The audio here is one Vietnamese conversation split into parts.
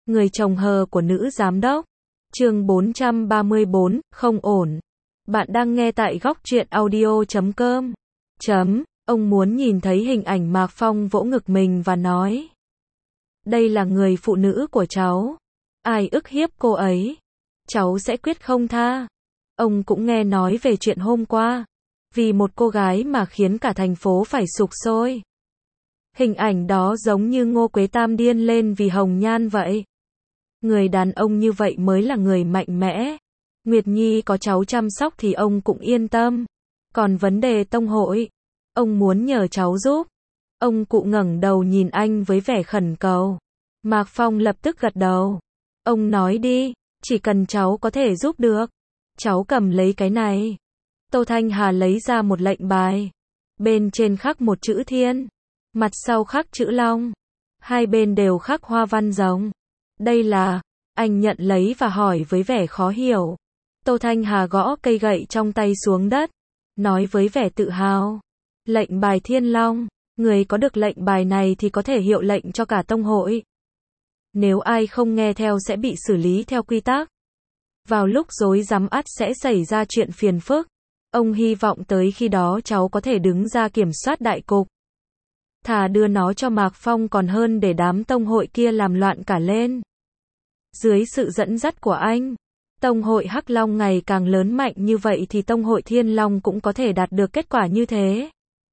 Người chồng hờ của nữ giám đốc. Chương 434, không ổn. Bạn đang nghe tại góc truyện audio.com. Ông muốn nhìn thấy hình ảnh Mạc Phong vỗ ngực mình và nói: đây là người phụ nữ của cháu. Ai ức hiếp cô ấy, cháu sẽ quyết không tha. Ông cũng nghe nói về chuyện hôm qua. Vì một cô gái mà khiến cả thành phố phải sục sôi. Hình ảnh đó giống như Ngô Quế Tam điên lên vì hồng nhan vậy. Người đàn ông như vậy mới là người mạnh mẽ. Nguyệt Nhi có cháu chăm sóc thì ông cũng yên tâm. Còn vấn đề tông hội, ông muốn nhờ cháu giúp. Ông cụ ngẩng đầu nhìn anh với vẻ khẩn cầu. Mạc Phong lập tức gật đầu. Ông nói đi, chỉ cần cháu có thể giúp được. Cháu cầm lấy cái này. Tô Thanh Hà lấy ra một lệnh bài. Bên trên khắc một chữ thiên, mặt sau khắc chữ long. Hai bên đều khắc hoa văn rồng. Đây là... Anh nhận lấy và hỏi với vẻ khó hiểu. Tô Thanh Hà gõ cây gậy trong tay xuống đất, nói với vẻ tự hào. Lệnh bài Thiên Long. Người có được lệnh bài này thì có thể hiệu lệnh cho cả tông hội. Nếu ai không nghe theo sẽ bị xử lý theo quy tắc. Vào lúc rối rắm ắt sẽ xảy ra chuyện phiền phức. Ông hy vọng tới khi đó cháu có thể đứng ra kiểm soát đại cục. Thà đưa nó cho Mạc Phong còn hơn để đám tông hội kia làm loạn cả lên. Dưới sự dẫn dắt của anh, tông hội Hắc Long ngày càng lớn mạnh như vậy thì tông hội Thiên Long cũng có thể đạt được kết quả như thế.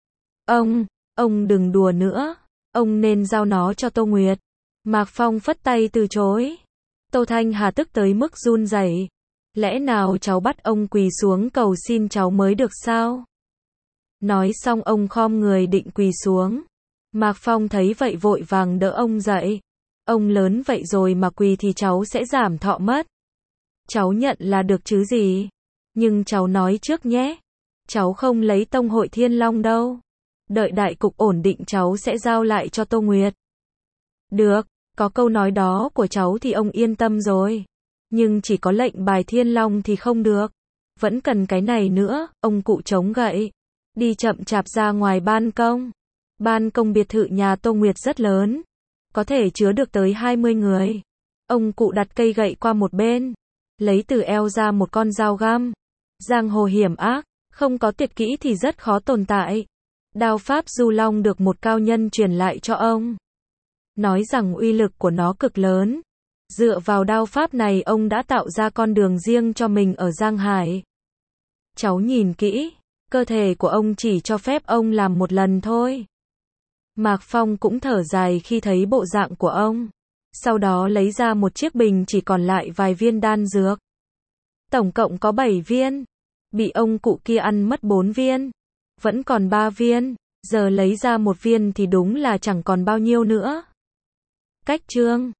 Ông đừng đùa nữa. Ông nên giao nó cho Tô Nguyệt. Mạc Phong phất tay từ chối. Tô Thanh Hà tức tới mức run rẩy. Lẽ nào cháu bắt ông quỳ xuống cầu xin cháu mới được sao? Nói xong ông khom người định quỳ xuống. Mạc Phong thấy vậy vội vàng đỡ ông dậy. Ông lớn vậy rồi mà quỳ thì cháu sẽ giảm thọ mất. Cháu nhận là được chứ gì. Nhưng cháu nói trước nhé. Cháu không lấy tông hội Thiên Long đâu. Đợi đại cục ổn định cháu sẽ giao lại cho Tô Nguyệt. Được, có câu nói đó của cháu thì ông yên tâm rồi. Nhưng chỉ có lệnh bài Thiên Long thì không được. Vẫn cần cái này nữa. Ông cụ chống gậy. Đi chậm chạp ra ngoài ban công. Ban công biệt thự nhà Tô Nguyệt rất lớn. Có thể chứa được tới 20 người. Ông cụ đặt cây gậy qua một bên. Lấy từ eo ra một con dao găm. Giang hồ hiểm ác. Không có tuyệt kỹ thì rất khó tồn tại. Đao pháp Du Long được một cao nhân truyền lại cho ông. Nói rằng uy lực của nó cực lớn. Dựa vào đao pháp này ông đã tạo ra con đường riêng cho mình ở Giang Hải. Cháu nhìn kỹ. Cơ thể của ông chỉ cho phép ông làm một lần thôi. Mạc Phong cũng thở dài khi thấy bộ dạng của ông. Sau đó lấy ra một chiếc bình chỉ còn lại vài viên đan dược. Tổng cộng có 7 viên. Bị ông cụ kia ăn mất 4 viên. Vẫn còn 3 viên. Giờ lấy ra một viên thì đúng là chẳng còn bao nhiêu nữa. Cách chương